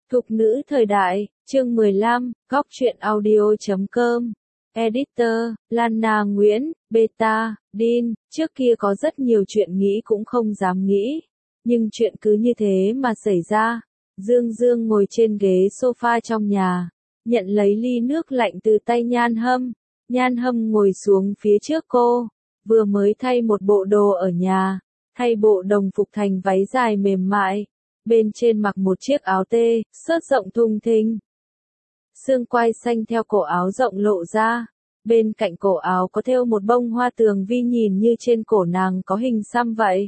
Thục nữ thời đại, chương 15, góc truyện audio.com. Editor, Lana Nguyễn, Beta, Dean, trước kia có rất nhiều chuyện nghĩ cũng không dám nghĩ. Nhưng chuyện cứ như thế mà xảy ra. Dương Dương ngồi trên ghế sofa trong nhà, nhận lấy ly nước lạnh từ tay Nhan Hâm. Nhan Hâm ngồi xuống phía trước cô, vừa mới thay một bộ đồ ở nhà, thay bộ đồng phục thành váy dài mềm mại. Bên trên mặc một chiếc áo tê, xớt rộng thùng thình. Xương quai xanh theo cổ áo rộng lộ ra. Bên cạnh cổ áo có thêu một bông hoa tường vi nhìn như trên cổ nàng có hình xăm vậy.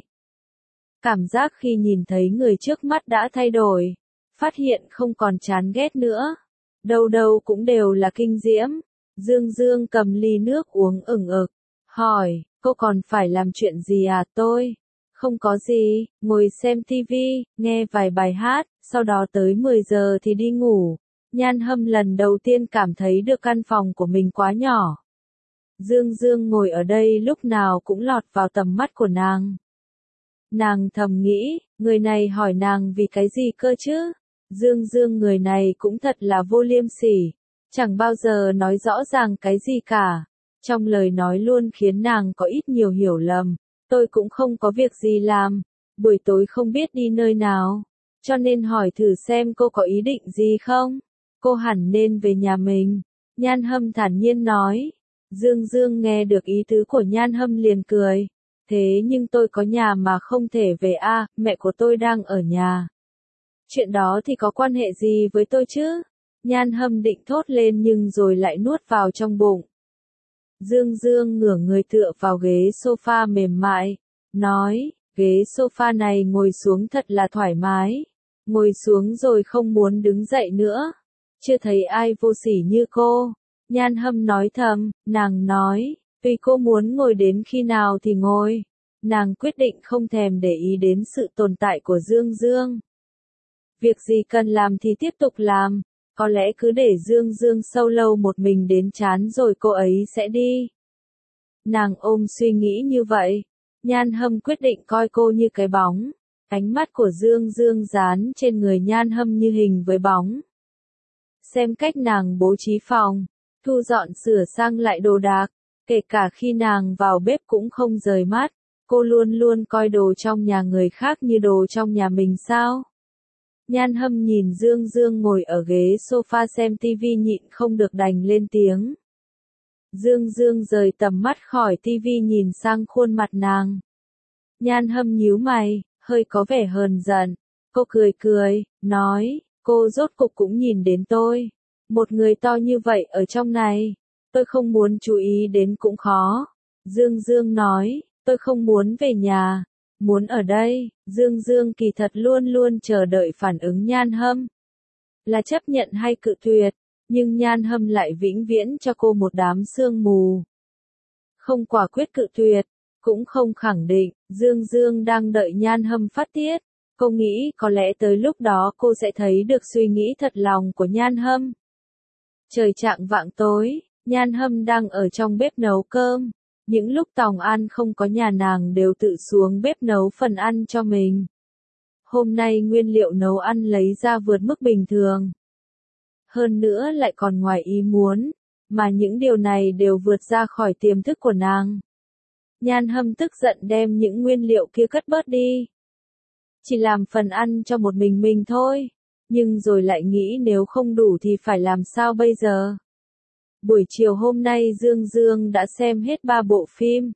Cảm giác khi nhìn thấy người trước mắt đã thay đổi. Phát hiện không còn chán ghét nữa. Đâu đâu cũng đều là kinh diễm. Dương Dương cầm ly nước uống ửng ực. Hỏi, cô còn phải làm chuyện gì à? Tôi không có gì, ngồi xem tivi, nghe vài bài hát, sau đó tới 10 giờ thì đi ngủ. Nhan Hâm lần đầu tiên cảm thấy được căn phòng của mình quá nhỏ. Dương Dương ngồi ở đây lúc nào cũng lọt vào tầm mắt của nàng. Nàng thầm nghĩ, người này hỏi nàng vì cái gì cơ chứ? Dương Dương người này cũng thật là vô liêm sỉ, chẳng bao giờ nói rõ ràng cái gì cả. Trong lời nói luôn khiến nàng có ít nhiều hiểu lầm. Tôi cũng không có việc gì làm, buổi tối không biết đi nơi nào, cho nên hỏi thử xem cô có ý định gì không? Cô hẳn nên về nhà mình. Nhan Hâm thản nhiên nói. Dương Dương nghe được ý tứ của Nhan Hâm liền cười. Thế nhưng tôi có nhà mà không thể về à, mẹ của tôi đang ở nhà. Chuyện đó thì có quan hệ gì với tôi chứ? Nhan Hâm định thốt lên nhưng rồi lại nuốt vào trong bụng. Dương Dương ngửa người tựa vào ghế sofa mềm mại, nói, ghế sofa này ngồi xuống thật là thoải mái. Ngồi xuống rồi không muốn đứng dậy nữa. Chưa thấy ai vô sỉ như cô. Nhan Hâm nói thầm, nàng nói, tùy cô muốn ngồi đến khi nào thì ngồi. Nàng quyết định không thèm để ý đến sự tồn tại của Dương Dương. Việc gì cần làm thì tiếp tục làm. Có lẽ cứ để Dương Dương sâu lâu một mình đến chán rồi cô ấy sẽ đi. Nàng ôm suy nghĩ như vậy. Nhan Hâm quyết định coi cô như cái bóng. Ánh mắt của Dương Dương dán trên người Nhan Hâm như hình với bóng. Xem cách nàng bố trí phòng, thu dọn sửa sang lại đồ đạc, kể cả khi nàng vào bếp cũng không rời mắt. Cô luôn luôn coi đồ trong nhà người khác như đồ trong nhà mình sao? Nhan Hâm nhìn Dương Dương ngồi ở ghế sofa xem tivi nhịn không được đành lên tiếng. Dương Dương rời tầm mắt khỏi tivi nhìn sang khuôn mặt nàng. Nhan Hâm nhíu mày, hơi có vẻ hờn giận. Cô cười cười, nói, cô rốt cục cũng nhìn đến tôi. Một người to như vậy ở trong này, tôi không muốn chú ý đến cũng khó. Dương Dương nói, tôi không muốn về nhà. Muốn ở đây. Dương Dương kỳ thật luôn luôn chờ đợi phản ứng Nhan Hâm. Là chấp nhận hay cự tuyệt, nhưng Nhan Hâm lại vĩnh viễn cho cô một đám sương mù. Không quả quyết cự tuyệt, cũng không khẳng định. Dương Dương đang đợi Nhan Hâm phát tiết. Cô nghĩ có lẽ tới lúc đó cô sẽ thấy được suy nghĩ thật lòng của Nhan Hâm. Trời chạng vạng tối, Nhan Hâm đang ở trong bếp nấu cơm. Những lúc Tòng An không có nhà nàng đều tự xuống bếp nấu phần ăn cho mình. Hôm nay nguyên liệu nấu ăn lấy ra vượt mức bình thường. Hơn nữa lại còn ngoài ý muốn, mà những điều này đều vượt ra khỏi tiềm thức của nàng. Nhan Hâm tức giận đem những nguyên liệu kia cất bớt đi. Chỉ làm phần ăn cho một mình thôi, nhưng rồi lại nghĩ nếu không đủ thì phải làm sao bây giờ? Buổi chiều hôm nay Dương Dương đã xem hết 3 bộ phim.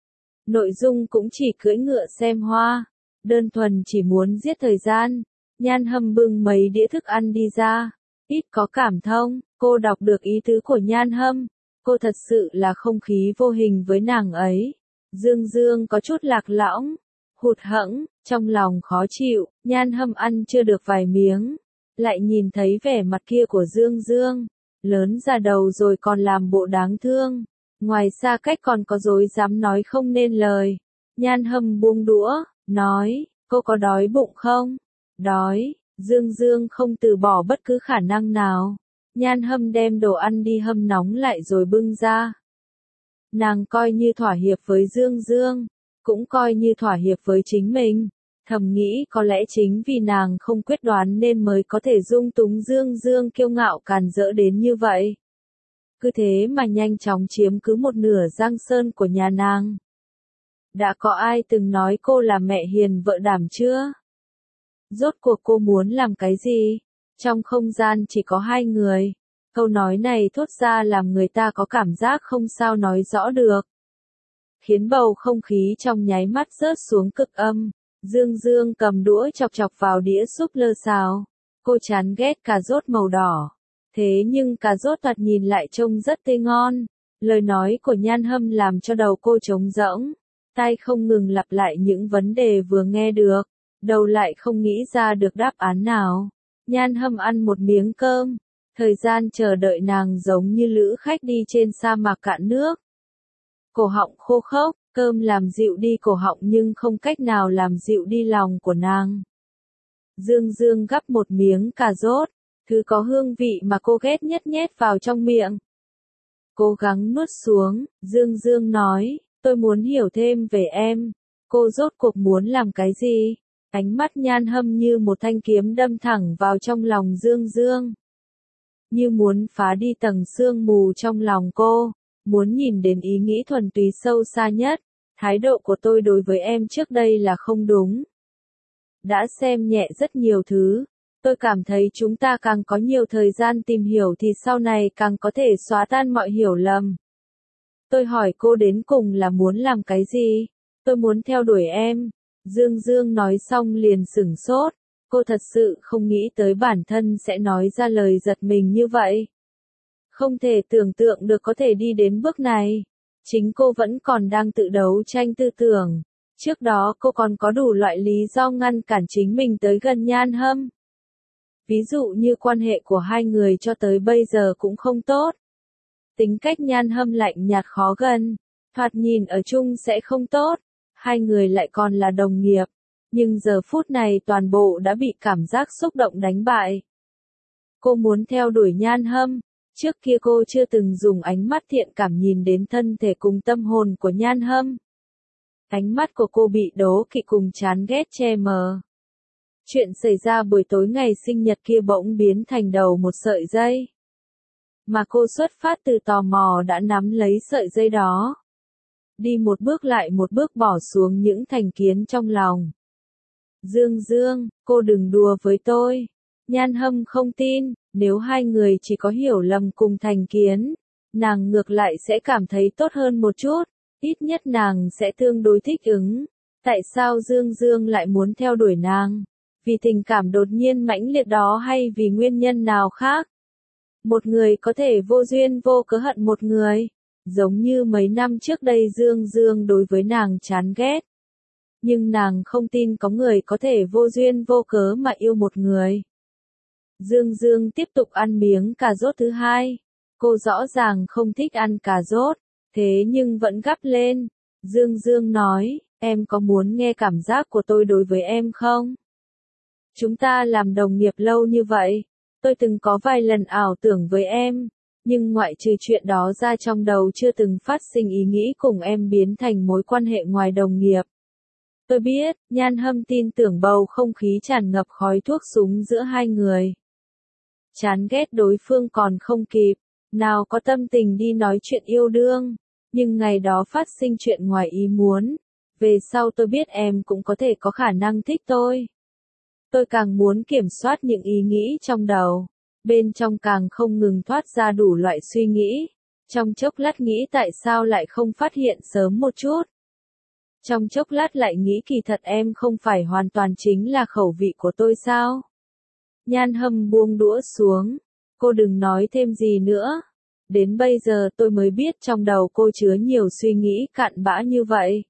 Nội dung cũng chỉ cưỡi ngựa xem hoa, đơn thuần chỉ muốn giết thời gian. Nhan Hâm bưng mấy đĩa thức ăn đi ra, ít có cảm thông. Cô đọc được ý tứ của Nhan Hâm. Cô thật sự là không khí vô hình với nàng ấy. Dương Dương có chút lạc lõng, hụt hẫng, trong lòng khó chịu. Nhan Hâm ăn chưa được vài miếng, lại nhìn thấy vẻ mặt kia của Dương Dương. Lớn ra đầu rồi còn làm bộ đáng thương. Ngoài xa cách còn có dối dám nói không nên lời. Nhan Hâm buông đũa, nói, cô có đói bụng không? Đói. Dương Dương không từ bỏ bất cứ khả năng nào. Nhan Hâm đem đồ ăn đi hâm nóng lại rồi bưng ra. Nàng coi như thỏa hiệp với Dương Dương, cũng coi như thỏa hiệp với chính mình. Thầm nghĩ có lẽ chính vì nàng không quyết đoán nên mới có thể dung túng Dương Dương kiêu ngạo càn rỡ đến như vậy. Cứ thế mà nhanh chóng chiếm cứ một nửa giang sơn của nhà nàng. Đã có ai từng nói cô là mẹ hiền vợ đảm chưa? Rốt cuộc cô muốn làm cái gì? Trong không gian chỉ có hai người. Câu nói này thốt ra làm người ta có cảm giác không sao nói rõ được. Khiến bầu không khí trong nháy mắt rớt xuống cực âm. Dương Dương cầm đũa chọc chọc vào đĩa súp lơ xào. Cô chán ghét cà rốt màu đỏ. Thế nhưng cà rốt thoạt nhìn lại trông rất tươi ngon. Lời nói của Nhan Hâm làm cho đầu cô trống rỗng. Tai không ngừng lặp lại những vấn đề vừa nghe được. Đầu lại không nghĩ ra được đáp án nào. Nhan Hâm ăn một miếng cơm. Thời gian chờ đợi nàng giống như lữ khách đi trên sa mạc cạn nước. Cổ họng khô khốc, cơm làm dịu đi cổ họng nhưng không cách nào làm dịu đi lòng của nàng. Dương Dương gắp một miếng cà rốt, thứ có hương vị mà cô ghét nhất nhét vào trong miệng. Cố gắng nuốt xuống, Dương Dương nói, tôi muốn hiểu thêm về em. Cô rốt cuộc muốn làm cái gì? Ánh mắt Nhan Hâm như một thanh kiếm đâm thẳng vào trong lòng Dương Dương. Như muốn phá đi tầng sương mù trong lòng cô, muốn nhìn đến ý nghĩ thuần túy sâu xa nhất. Thái độ của tôi đối với em trước đây là không đúng. Đã xem nhẹ rất nhiều thứ. Tôi cảm thấy chúng ta càng có nhiều thời gian tìm hiểu thì sau này càng có thể xóa tan mọi hiểu lầm. Tôi hỏi cô đến cùng là muốn làm cái gì? Tôi muốn theo đuổi em. Dương Dương nói xong liền sửng sốt. Cô thật sự không nghĩ tới bản thân sẽ nói ra lời giật mình như vậy. Không thể tưởng tượng được có thể đi đến bước này. Chính cô vẫn còn đang tự đấu tranh tư tưởng. Trước đó cô còn có đủ loại lý do ngăn cản chính mình tới gần Nhan Hâm. Ví dụ như quan hệ của hai người cho tới bây giờ cũng không tốt. Tính cách Nhan Hâm lạnh nhạt khó gần. Thoạt nhìn ở chung sẽ không tốt. Hai người lại còn là đồng nghiệp. Nhưng giờ phút này toàn bộ đã bị cảm giác xúc động đánh bại. Cô muốn theo đuổi Nhan Hâm. Trước kia cô chưa từng dùng ánh mắt thiện cảm nhìn đến thân thể cùng tâm hồn của Nhan Hâm. Ánh mắt của cô bị đố kỵ cùng chán ghét che mờ. Chuyện xảy ra buổi tối ngày sinh nhật kia bỗng biến thành đầu một sợi dây. Mà cô xuất phát từ tò mò đã nắm lấy sợi dây đó. Đi một bước lại một bước bỏ xuống những thành kiến trong lòng. Dương Dương, cô đừng đùa với tôi. Nhan Hâm không tin, nếu hai người chỉ có hiểu lầm cùng thành kiến, nàng ngược lại sẽ cảm thấy tốt hơn một chút, ít nhất nàng sẽ tương đối thích ứng. Tại sao Dương Dương lại muốn theo đuổi nàng? Vì tình cảm đột nhiên mãnh liệt đó hay vì nguyên nhân nào khác? Một người có thể vô duyên vô cớ hận một người, giống như mấy năm trước đây Dương Dương đối với nàng chán ghét. Nhưng nàng không tin có người có thể vô duyên vô cớ mà yêu một người. Dương Dương tiếp tục ăn miếng cà rốt thứ hai. Cô rõ ràng không thích ăn cà rốt, thế nhưng vẫn gắp lên. Dương Dương nói, em có muốn nghe cảm giác của tôi đối với em không? Chúng ta làm đồng nghiệp lâu như vậy, tôi từng có vài lần ảo tưởng với em, nhưng ngoại trừ chuyện đó ra trong đầu chưa từng phát sinh ý nghĩ cùng em biến thành mối quan hệ ngoài đồng nghiệp. Tôi biết, Nhan Hâm tin tưởng bầu không khí tràn ngập khói thuốc súng giữa hai người. Chán ghét đối phương còn không kịp, nào có tâm tình đi nói chuyện yêu đương, nhưng ngày đó phát sinh chuyện ngoài ý muốn. Về sau tôi biết em cũng có thể có khả năng thích tôi. Tôi càng muốn kiểm soát những ý nghĩ trong đầu, bên trong càng không ngừng thoát ra đủ loại suy nghĩ. Trong chốc lát nghĩ tại sao lại không phát hiện sớm một chút. Trong chốc lát lại nghĩ kỳ thật em không phải hoàn toàn chính là khẩu vị của tôi sao? Nhan Hâm buông đũa xuống. Cô đừng nói thêm gì nữa. Đến bây giờ tôi mới biết trong đầu cô chứa nhiều suy nghĩ cặn bã như vậy.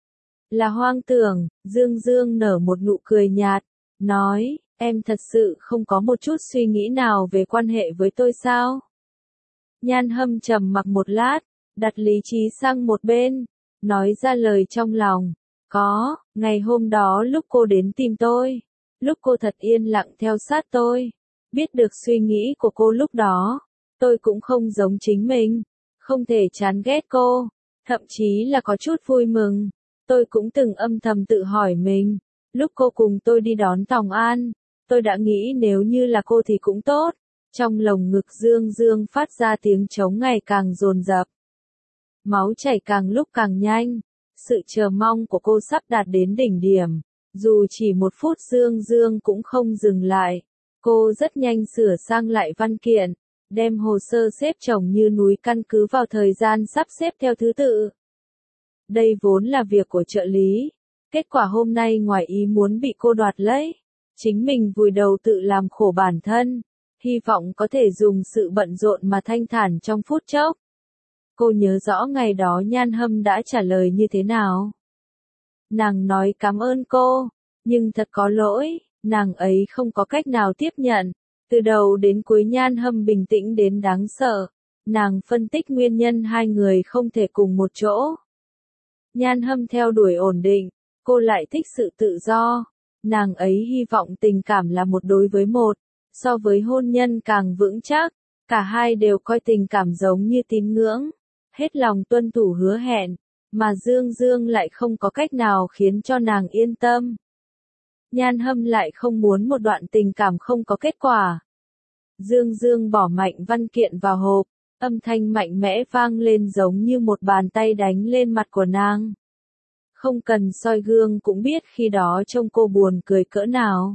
Là hoang tưởng, Dương Dương nở một nụ cười nhạt, nói, em thật sự không có một chút suy nghĩ nào về quan hệ với tôi sao? Nhan Hâm trầm mặc một lát, đặt lý trí sang một bên, nói ra lời trong lòng. Có, ngày hôm đó lúc cô đến tìm tôi, lúc cô thật yên lặng theo sát tôi, biết được suy nghĩ của cô lúc đó, tôi cũng không giống chính mình, không thể chán ghét cô, thậm chí là có chút vui mừng. Tôi cũng từng âm thầm tự hỏi mình, Lúc cô cùng tôi đi đón Tòng An, tôi đã nghĩ nếu như là cô thì cũng tốt. Trong lồng ngực Dương Dương phát ra tiếng trống ngày càng dồn dập. Máu chảy càng lúc càng nhanh. Sự chờ mong của cô sắp đạt đến đỉnh điểm. Dù chỉ 1 phút Dương Dương cũng không dừng lại. Cô rất nhanh sửa sang lại văn kiện, đem hồ sơ xếp chồng như núi căn cứ vào thời gian sắp xếp theo thứ tự. Đây vốn là việc của trợ lý. Kết quả hôm nay ngoài ý muốn bị cô đoạt lấy. Chính mình vùi đầu tự làm khổ bản thân. Hy vọng có thể dùng sự bận rộn mà thanh thản trong phút chốc. Cô nhớ rõ ngày đó Nhan Hâm đã trả lời như thế nào. Nàng nói cảm ơn cô, nhưng thật có lỗi, nàng ấy không có cách nào tiếp nhận. Từ đầu đến cuối Nhan Hâm bình tĩnh đến đáng sợ. Nàng phân tích nguyên nhân hai người không thể cùng một chỗ. Nhan Hâm theo đuổi ổn định, cô lại thích sự tự do. Nàng ấy hy vọng tình cảm là 1 đối với 1, so với hôn nhân càng vững chắc. Cả hai đều coi tình cảm giống như tín ngưỡng, hết lòng tuân thủ hứa hẹn, mà Dương Dương lại không có cách nào khiến cho nàng yên tâm. Nhan Hâm lại không muốn một đoạn tình cảm không có kết quả. Dương Dương bỏ mạnh văn kiện vào hộp, âm thanh mạnh mẽ vang lên giống như một bàn tay đánh lên mặt của nàng. Không cần soi gương cũng biết khi đó trông cô buồn cười cỡ nào.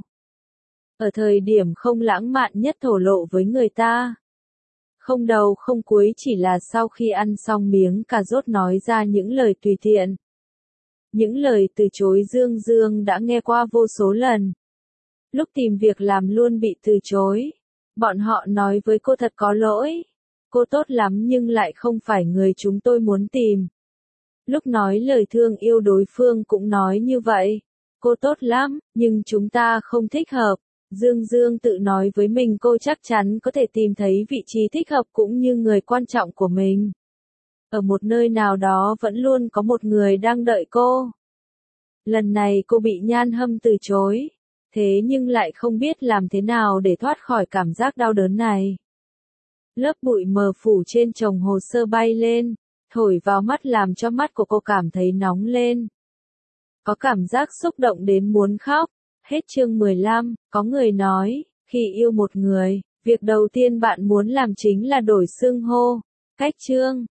Ở thời điểm không lãng mạn nhất thổ lộ với người ta. Không đầu không cuối, chỉ là sau khi ăn xong miếng cà rốt nói ra những lời tùy tiện. Những lời từ chối Dương Dương đã nghe qua vô số lần. Lúc tìm việc làm luôn bị từ chối. Bọn họ nói với cô thật có lỗi. Cô tốt lắm nhưng lại không phải người chúng tôi muốn tìm. Lúc nói lời thương yêu đối phương cũng nói như vậy. Cô tốt lắm, nhưng chúng ta không thích hợp. Dương Dương tự nói với mình cô chắc chắn có thể tìm thấy vị trí thích hợp cũng như người quan trọng của mình. Ở một nơi nào đó vẫn luôn có một người đang đợi cô. Lần này cô bị Nhan Hâm từ chối. Thế nhưng lại không biết làm thế nào để thoát khỏi cảm giác đau đớn này. Lớp bụi mờ phủ trên chồng hồ sơ bay lên, thổi vào mắt làm cho mắt của cô cảm thấy nóng lên. Có cảm giác xúc động đến muốn khóc. Hết chương 15, có người nói, khi yêu một người, việc đầu tiên bạn muốn làm chính là đổi xưng hô. Cách chương